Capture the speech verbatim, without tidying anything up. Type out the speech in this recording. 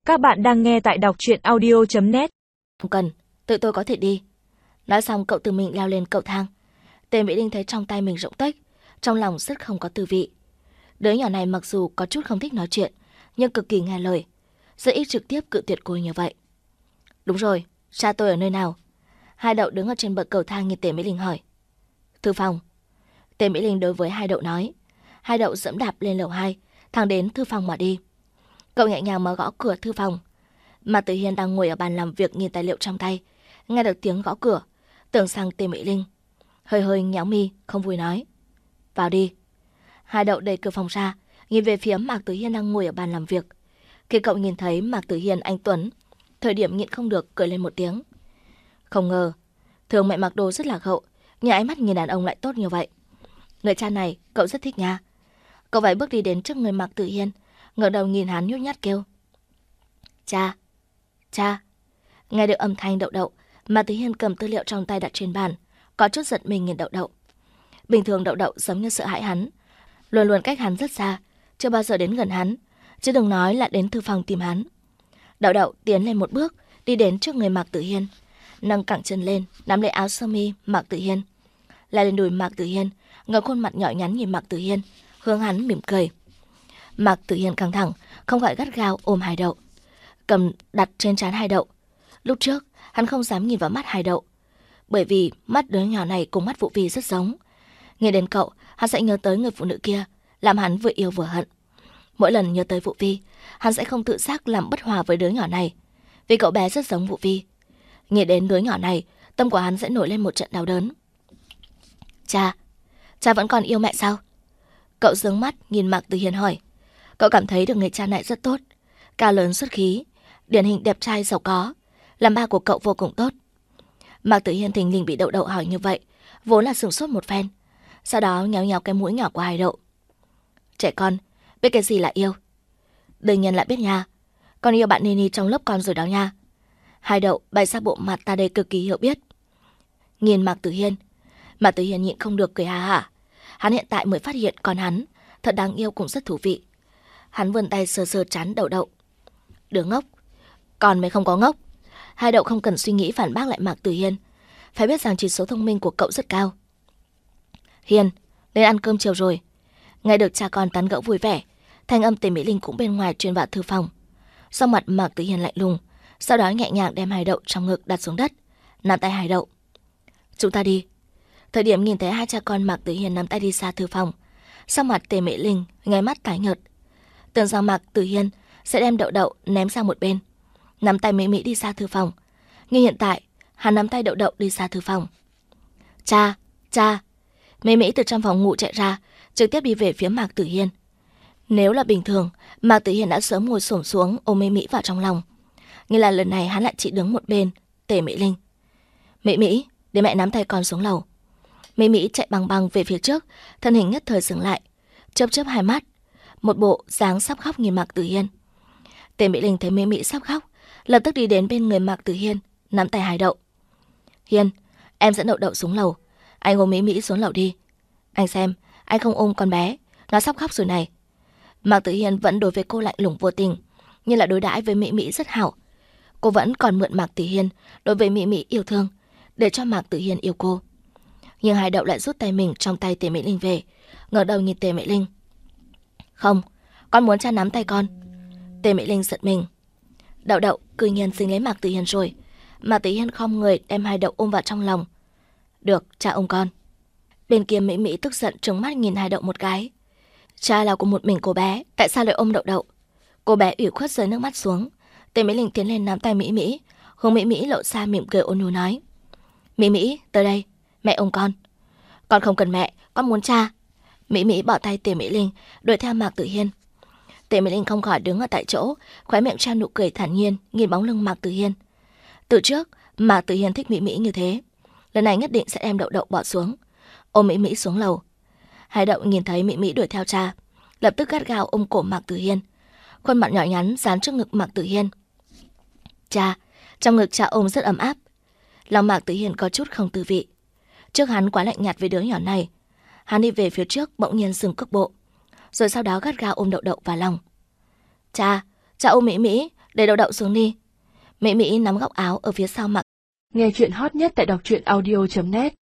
Các bạn đang nghe tại đọc truyện audio chấm net. Không cần, tự tôi có thể đi. Nói xong cậu tự mình leo lên cầu thang. Tề Mỹ Linh thấy trong tay mình rỗng tuếch, trong lòng rất không có tư vị. Đứa nhỏ này mặc dù có chút không thích nói chuyện, nhưng cực kỳ nghe lời, rất ít trực tiếp cự tuyệt cô như vậy. Đúng rồi, cha tôi ở nơi nào? Hai Đậu đứng ở trên bậc cầu thang nhìn Tề Mỹ Linh hỏi. Thư phòng. Tề Mỹ Linh đối với Hai Đậu nói. Hai Đậu dẫm đạp lên lầu hai, thẳng đến thư phòng mà đi. Cậu nhẹ nhàng mở gõ cửa thư phòng. Mạc Tử Hiên đang ngồi ở bàn làm việc nhìn tài liệu trong tay, nghe được tiếng gõ cửa, tưởng sang Tề Mỹ Linh, hơi hơi nhéo mi, không vui nói. Vào đi. Hai Đậu đẩy cửa phòng ra, nhìn về phía Mạc Tử Hiên đang ngồi ở bàn làm việc. Khi cậu nhìn thấy Mạc Tử Hiên anh tuấn, thời điểm nhịn không được cười lên một tiếng. Không ngờ, thường mẹ mặc đồ rất lạc hậu, nhưng ánh mắt nhìn đàn ông lại tốt như vậy. Người cha này cậu rất thích nha. Cậu vài bước đi đến trước người Mạc Tử Hiên, ngẩng đầu nhìn hắn nhút nhát kêu. Cha, cha. Nghe được âm thanh Đậu Đậu, Mạc Tử Hiên cầm tư liệu trong tay đặt trên bàn, có chút giận mình nhìn Đậu Đậu. Bình thường Đậu Đậu giống như sợ hãi hắn, luôn luôn cách hắn rất xa, chưa bao giờ đến gần hắn, chứ đừng nói là đến thư phòng tìm hắn. Đậu Đậu tiến lên một bước, đi đến trước người Mạc Tử Hiên, nâng cẳng chân lên, nắm lấy áo sơ mi Mạc Tử Hiên, lại lên đùi Mạc Tử Hiên, ngẩng khuôn mặt nhỏ nhắn nhìn Mạc Tử Hiên, hướng hắn mỉm cười. Mạc Tử Hiên căng thẳng, không gọi gắt gao ôm Hai Đậu, cầm đặt trên trán Hai Đậu. Lúc trước, hắn không dám nhìn vào mắt Hai Đậu, bởi vì mắt đứa nhỏ này cùng mắt Vũ Vi rất giống. Nghe đến cậu, hắn sẽ nhớ tới người phụ nữ kia, làm hắn vừa yêu vừa hận. Mỗi lần nhớ tới Vũ Vi, hắn sẽ không tự giác làm bất hòa với đứa nhỏ này, vì cậu bé rất giống Vũ Vi. Nghe đến đứa nhỏ này, tâm của hắn sẽ nổi lên một trận đau đớn. Cha, cha vẫn còn yêu mẹ sao? Cậu giương mắt nhìn Mạc Tử Hiên hỏi. Cậu cảm thấy được người cha này rất tốt, cao lớn xuất khí, điển hình đẹp trai giàu có, làm ba của cậu vô cùng tốt. Mạc Tử Hiên thình lình bị Đậu Đậu hỏi như vậy, vốn là sửng sốt một phen, sau đó nhéo nhéo cái mũi nhỏ của Hai Đậu. Trẻ con, biết cái gì là yêu? Đương nhiên lại biết nha, con yêu bạn Nini trong lớp con rồi đó nha. Hai Đậu bày ra bộ mặt ta đây cực kỳ hiểu biết. Nhìn Mạc Tử Hiên, Mạc Tử Hiên nhịn không được cười ha hả. Hắn hiện tại mới phát hiện con hắn thật đáng yêu cũng rất thú vị. Hắn vươn tay sờ sờ trán Đậu Đậu. Đứa ngốc, con mới không có ngốc. Hai Đậu không cần suy nghĩ phản bác lại Mạc Tử Hiên, phải biết rằng chỉ số thông minh của cậu rất cao. Hiên, lên ăn cơm chiều rồi. Nghe được cha con tán gẫu vui vẻ, thanh âm Tề Mỹ Linh cũng bên ngoài truyền vào thư phòng. Sau mặt Mạc Tử Hiên lạnh lùng, sau đó nhẹ nhàng đem Hai Đậu trong ngực đặt xuống đất, nắm tay Hai Đậu. Chúng ta đi. Thời điểm nhìn thấy hai cha con Mạc Tử Hiên nắm tay đi xa thư phòng, sau mặt Tề Mỹ Linh nháy mắt tái nhợt. Tưởng rằng Mạc Tử Hiên sẽ đem Đậu Đậu ném sang một bên, nắm tay Mỹ Mỹ đi xa thư phòng, nhưng hiện tại hắn nắm tay Đậu Đậu đi xa thư phòng. Cha, cha. Mỹ Mỹ từ trong phòng ngủ chạy ra, trực tiếp đi về phía Mạc Tử Hiên. Nếu là bình thường, Mạc Tử Hiên đã sớm ngồi xổm xuống ôm Mỹ Mỹ vào trong lòng, nhưng là lần này hắn lại chỉ đứng một bên. Tề Mỹ Linh, Mỹ Mỹ, để mẹ nắm tay con xuống lầu. Mỹ Mỹ chạy băng băng về phía trước, thân hình nhất thời dừng lại, chớp chớp hai mắt, một bộ dáng sắp khóc nhìn Mạc Tử Hiên. Tề Mỹ Linh thấy Mỹ Mỹ sắp khóc, lập tức đi đến bên người Mạc Tử Hiên, nắm tay Hai Đậu. Hiên, em dẫn Đậu Đậu xuống lầu, anh ôm Mỹ Mỹ xuống lầu đi. Anh xem, anh không ôm con bé, nó sắp khóc rồi này. Mạc Tử Hiên vẫn đối với cô lạnh lùng vô tình, nhưng là đối đãi với Mỹ Mỹ rất hảo. Cô vẫn còn mượn Mạc Tử Hiên đối với Mỹ Mỹ yêu thương, để cho Mạc Tử Hiên yêu cô. Nhưng Hai Đậu lại rút tay mình trong tay Tề Mỹ Linh về, ngẩng đầu nhìn Tề Mỹ Linh. Không, con muốn cha nắm tay con. Tề Mỹ Linh giận mình. Đậu Đậu cư nhiên dính lấy Mạc Tử Hiên rồi. Mạc Tử Hiên khom người đem Hai Đậu ôm vào trong lòng. Được, cha ôm con. Bên kia Mỹ Mỹ tức giận trừng mắt nhìn Hai Đậu một cái. Cha là của một mình cô bé, tại sao lại ôm Đậu Đậu? Cô bé ủy khuất rơi nước mắt xuống. Tề Mỹ Linh tiến lên nắm tay Mỹ Mỹ, hướng Mỹ Mỹ lộ ra mỉm cười ôn nhu nói. Mỹ Mỹ, tới đây, mẹ ôm con. Con không cần mẹ, con muốn cha. Mỹ Mỹ bỏ tay Tề Mỹ Linh, đuổi theo Mạc Tử Hiên. Tề Mỹ Linh không khỏi đứng ở tại chỗ, khóe miệng treo nụ cười thản nhiên nhìn bóng lưng Mạc Tử Hiên. Từ trước, Mạc Tử Hiên thích Mỹ Mỹ như thế, lần này nhất định sẽ đem Đậu Đậu bỏ xuống, ôm Mỹ Mỹ xuống lầu. Hai Đậu nhìn thấy Mỹ Mỹ đuổi theo cha, lập tức gắt gao ôm cổ Mạc Tử Hiên, khuôn mặt nhỏ nhắn dán trước ngực Mạc Tử Hiên. Cha, trong ngực cha ôm rất ấm áp. Lòng Mạc Tử Hiên có chút không tư vị. Trước hắn quá lạnh nhạt với đứa nhỏ này, hắn đi về phía trước bỗng nhiên dừng cước bộ, rồi sau đó gắt gao ôm Đậu Đậu vào lòng. Cha, cha ôm Mỹ Mỹ, để đậu đậu xuống đi. Mỹ Mỹ nắm góc áo ở phía sau mặc. Nghe chuyện hot nhất tại đọc truyện audio chấm net.